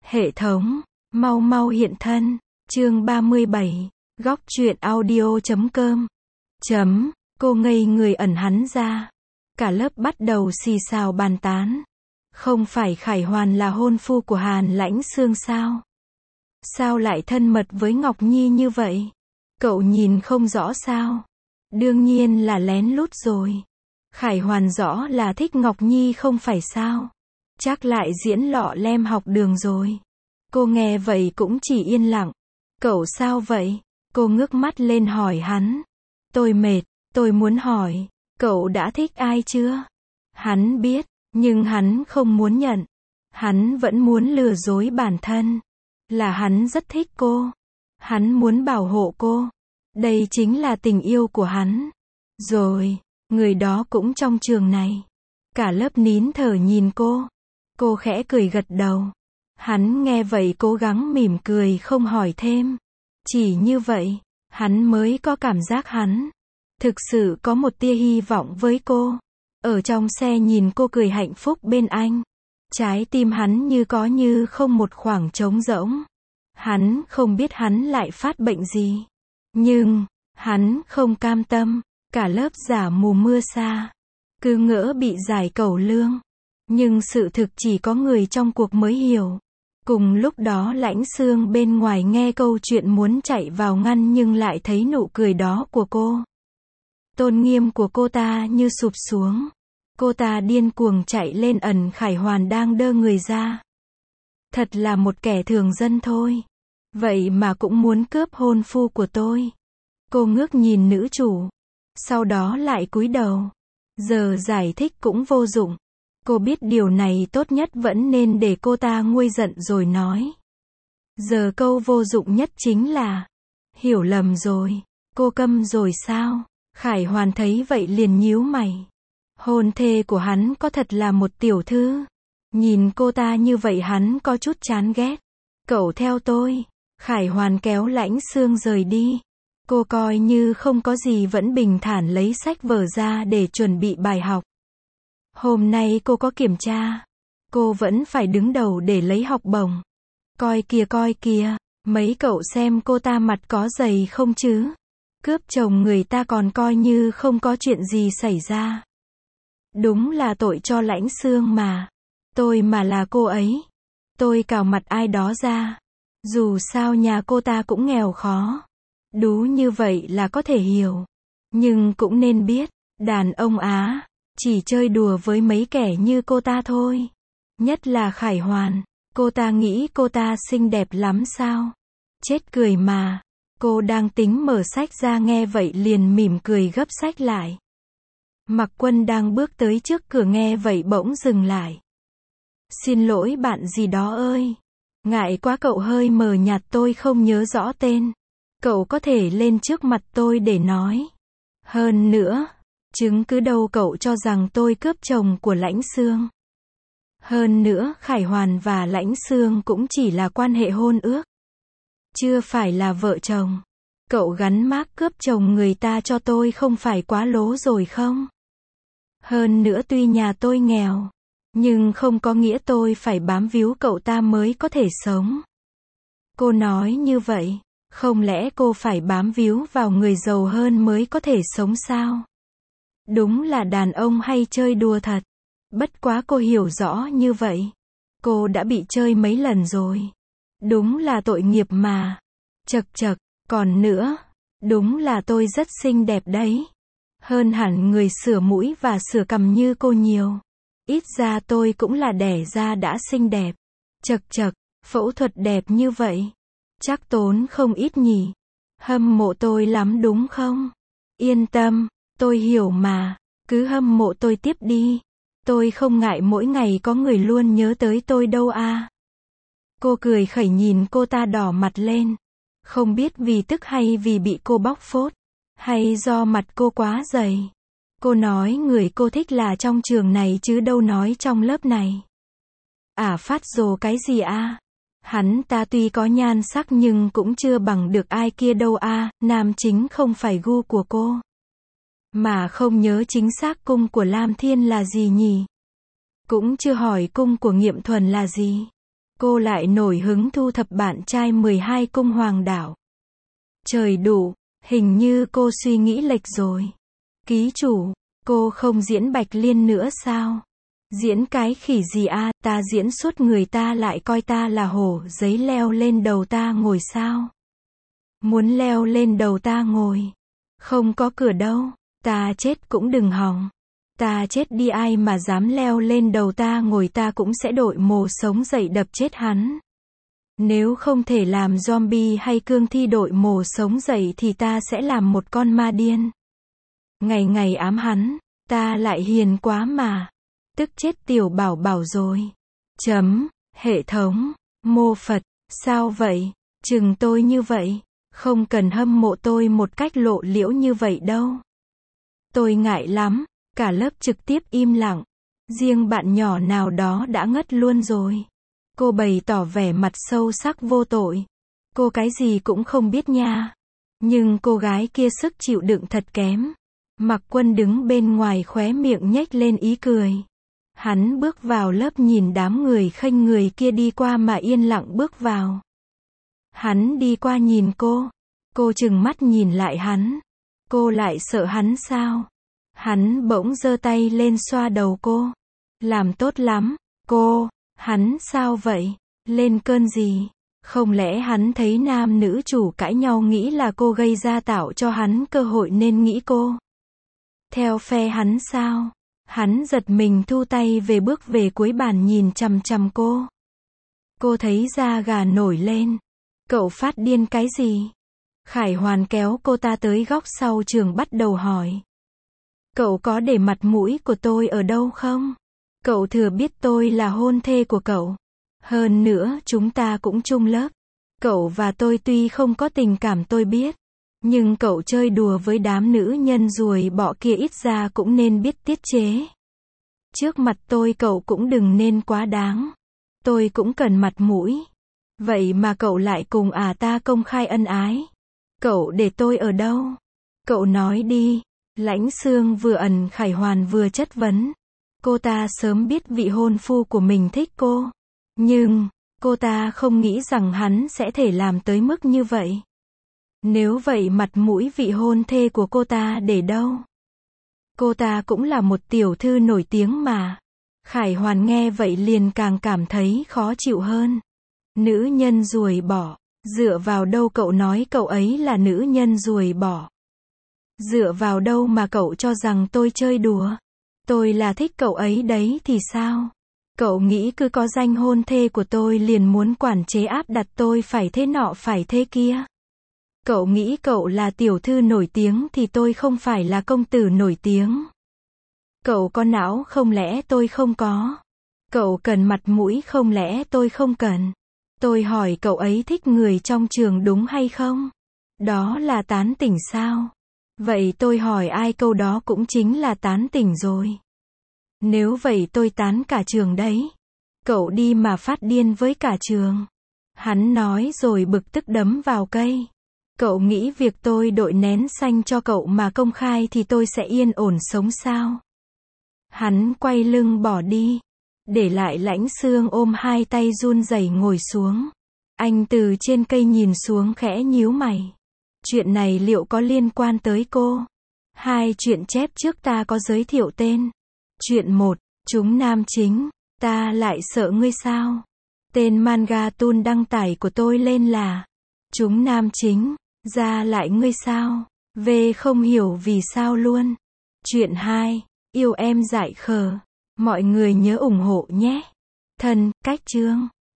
Hệ thống, mau mau hiện thân. Chương 37, góc truyện audio.com. Cô ngây người ẩn hắn ra. Cả lớp bắt đầu xì xào bàn tán. Không phải Khải Hoàn là hôn phu của Hàn Lãnh Xương sao? Sao lại thân mật với Ngọc Nhi như vậy? Cậu nhìn không rõ sao? Đương nhiên là lén lút rồi. Khải Hoàn rõ là thích Ngọc Nhi không phải sao? Chắc lại diễn lọ lem học đường rồi. Cô nghe vậy cũng chỉ yên lặng. Cậu sao vậy? Cô ngước mắt lên hỏi hắn. Tôi mệt, tôi muốn hỏi, cậu đã thích ai chưa? Hắn biết, nhưng hắn không muốn nhận. Hắn vẫn muốn lừa dối bản thân. Là hắn rất thích cô. Hắn muốn bảo hộ cô. Đây chính là tình yêu của hắn. Rồi, người đó cũng trong trường này. Cả lớp nín thở nhìn cô. Cô khẽ cười gật đầu. Hắn nghe vậy cố gắng mỉm cười không hỏi thêm. Chỉ như vậy, hắn mới có cảm giác hắn thực sự có một tia hy vọng với cô. Ở trong xe nhìn cô cười hạnh phúc bên anh. Trái tim hắn như có như không một khoảng trống rỗng. Hắn không biết hắn lại phát bệnh gì. Nhưng, hắn không cam tâm. Cả lớp giả mù mưa xa. Cứ ngỡ bị giải cẩu lương. Nhưng sự thực chỉ có người trong cuộc mới hiểu. Cùng lúc đó Lãnh Xương bên ngoài nghe câu chuyện muốn chạy vào ngăn nhưng lại thấy nụ cười đó của cô. Tôn nghiêm của cô ta như sụp xuống. Cô ta điên cuồng chạy lên ẩn Khải Hoàn đang đơ người ra. Thật là một kẻ thường dân thôi. Vậy mà cũng muốn cướp hôn phu của tôi. Cô ngước nhìn nữ chủ. Sau đó lại cúi đầu. Giờ giải thích cũng vô dụng. Cô biết điều này tốt nhất vẫn nên để cô ta nguôi giận rồi nói. Giờ câu vô dụng nhất chính là hiểu lầm rồi. Cô câm rồi sao? Khải Hoàn thấy vậy liền nhíu mày. Hôn thê của hắn có thật là một tiểu thư. Nhìn cô ta như vậy hắn có chút chán ghét. Cậu theo tôi. Khải Hoàn kéo Lãnh Xương rời đi. Cô coi như không có gì vẫn bình thản lấy sách vở ra để chuẩn bị bài học. Hôm nay cô có kiểm tra. Cô vẫn phải đứng đầu để lấy học bổng. Coi kìa, mấy cậu xem cô ta mặt có dày không chứ? Cướp chồng người ta còn coi như không có chuyện gì xảy ra. Đúng là tội cho Lãnh Xương mà. Tôi mà là cô ấy. Tôi cào mặt ai đó ra. Dù sao nhà cô ta cũng nghèo khó. Đú như vậy là có thể hiểu. Nhưng cũng nên biết, đàn ông Á chỉ chơi đùa với mấy kẻ như cô ta thôi. Nhất là Khải Hoàn. Cô ta nghĩ cô ta xinh đẹp lắm sao? Chết cười mà. Cô đang tính mở sách ra nghe vậy liền mỉm cười gấp sách lại. Mặc Quân đang bước tới trước cửa nghe vậy bỗng dừng lại. Xin lỗi bạn gì đó ơi. Ngại quá cậu hơi mờ nhạt tôi không nhớ rõ tên. Cậu có thể lên trước mặt tôi để nói. Hơn nữa, chứng cứ đâu cậu cho rằng tôi cướp chồng của Lãnh Xương. Hơn nữa Khải Hoàn và Lãnh Xương cũng chỉ là quan hệ hôn ước. Chưa phải là vợ chồng. Cậu gắn mác cướp chồng người ta cho tôi không phải quá lố rồi không? Hơn nữa tuy nhà tôi nghèo, nhưng không có nghĩa tôi phải bám víu cậu ta mới có thể sống. Cô nói như vậy, không lẽ cô phải bám víu vào người giàu hơn mới có thể sống sao? Đúng là đàn ông hay chơi đùa thật. Bất quá cô hiểu rõ như vậy. Cô đã bị chơi mấy lần rồi. Đúng là tội nghiệp mà. Chật, còn nữa. Đúng là tôi rất xinh đẹp đấy. Hơn hẳn người sửa mũi và sửa cằm như cô nhiều. Ít ra tôi cũng là đẻ ra đã xinh đẹp. Chật, phẫu thuật đẹp như vậy. Chắc tốn không ít nhỉ. Hâm mộ tôi lắm đúng không? Yên tâm, tôi hiểu mà. Cứ hâm mộ tôi tiếp đi. Tôi không ngại mỗi ngày có người luôn nhớ tới tôi đâu à. Cô cười khẩy nhìn cô ta đỏ mặt lên. Không biết vì tức hay vì bị cô bóc phốt. Hay do mặt cô quá dày. Cô nói người cô thích là trong trường này chứ đâu nói trong lớp này. Phát rồ cái gì à? Hắn ta tuy có nhan sắc nhưng cũng chưa bằng được ai kia đâu à. Nam chính không phải gu của cô. Mà không nhớ chính xác cung của Lam Thiên là gì nhỉ? Cũng chưa hỏi cung của Nghiệm Thuần là gì. Cô lại nổi hứng thu thập bạn trai 12 cung hoàng đảo. Trời đủ, hình như cô suy nghĩ lệch rồi. Ký chủ, cô không diễn Bạch Liên nữa sao? Diễn cái khỉ gì a, ta diễn suốt người ta lại coi ta là hổ giấy leo lên đầu ta ngồi sao? Muốn leo lên đầu ta ngồi. Không có cửa đâu, ta chết cũng đừng hòng. Ta chết đi ai mà dám leo lên đầu ta ngồi ta cũng sẽ đội mồ sống dậy đập chết hắn. Nếu không thể làm zombie hay cương thi đội mồ sống dậy thì ta sẽ làm một con ma điên. Ngày ngày ám hắn, ta lại hiền quá mà. Tức chết tiểu bảo bảo rồi. Hệ thống, mô Phật, sao vậy? Chừng tôi như vậy, không cần hâm mộ tôi một cách lộ liễu như vậy đâu. Tôi ngại lắm, cả lớp trực tiếp im lặng. Riêng bạn nhỏ nào đó đã ngất luôn rồi. Cô bày tỏ vẻ mặt sâu sắc vô tội. Cô cái gì cũng không biết nha. Nhưng cô gái kia sức chịu đựng thật kém. Mặc Quân đứng bên ngoài khóe miệng nhếch lên ý cười. Hắn bước vào lớp nhìn đám người khênh người kia đi qua mà yên lặng bước vào. Hắn đi qua nhìn cô trừng mắt nhìn lại hắn. Cô lại sợ hắn sao? Hắn bỗng giơ tay lên xoa đầu cô. Làm tốt lắm, hắn sao vậy? Lên cơn gì? Không lẽ hắn thấy nam nữ chủ cãi nhau nghĩ là cô gây ra tạo cho hắn cơ hội nên nghĩ cô theo phe hắn sao? Hắn giật mình thu tay về bước về cuối bàn nhìn chằm chằm cô. Cô thấy da gà nổi lên. Cậu phát điên cái gì? Khải Hoàn kéo cô ta tới góc sau trường bắt đầu hỏi. Cậu có để mặt mũi của tôi ở đâu không? Cậu thừa biết tôi là hôn thê của cậu. Hơn nữa chúng ta cũng chung lớp. Cậu và tôi tuy không có tình cảm tôi biết. Nhưng cậu chơi đùa với đám nữ nhân ruồi bọ kia ít ra cũng nên biết tiết chế. Trước mặt tôi cậu cũng đừng nên quá đáng. Tôi cũng cần mặt mũi. Vậy mà cậu lại cùng ta công khai ân ái. Cậu để tôi ở đâu? Cậu nói đi. Lãnh Xương vừa ẩn Khải Hoàn vừa chất vấn. Cô ta sớm biết vị hôn phu của mình thích cô. Nhưng, cô ta không nghĩ rằng hắn sẽ thể làm tới mức như vậy. Nếu vậy mặt mũi vị hôn thê của cô ta để đâu? Cô ta cũng là một tiểu thư nổi tiếng mà. Khải Hoàn nghe vậy liền càng cảm thấy khó chịu hơn. Nữ nhân ruồi bọ. Dựa vào đâu cậu nói cậu ấy là nữ nhân ruồi bọ? Dựa vào đâu mà cậu cho rằng tôi chơi đùa? Tôi là thích cậu ấy đấy thì sao? Cậu nghĩ cứ có danh hôn thê của tôi liền muốn quản chế áp đặt tôi phải thế nọ phải thế kia? Cậu nghĩ cậu là tiểu thư nổi tiếng thì tôi không phải là công tử nổi tiếng? Cậu có não không lẽ tôi không có? Cậu cần mặt mũi không lẽ tôi không cần? Tôi hỏi cậu ấy thích người trong trường đúng hay không? Đó là tán tỉnh sao? Vậy tôi hỏi ai câu đó cũng chính là tán tỉnh rồi. Nếu vậy tôi tán cả trường đấy. Cậu đi mà phát điên với cả trường. Hắn nói rồi bực tức đấm vào cây. Cậu nghĩ việc tôi đội nén xanh cho cậu mà công khai thì tôi sẽ yên ổn sống sao? Hắn quay lưng bỏ đi. Để lại Lãnh Xương ôm hai tay run rẩy ngồi xuống. Anh từ trên cây nhìn xuống khẽ nhíu mày. Chuyện này liệu có liên quan tới cô? Hai chuyện chép trước ta có giới thiệu tên. Chuyện 1, chúng nam chính. Ta lại sợ ngươi sao? Tên manga toon đăng tải của tôi lên là chúng nam chính. Ra lại ngươi sao? Về không hiểu vì sao luôn. Chuyện 2, yêu em dại khờ. Mọi người nhớ ủng hộ nhé. Thân, cách chương.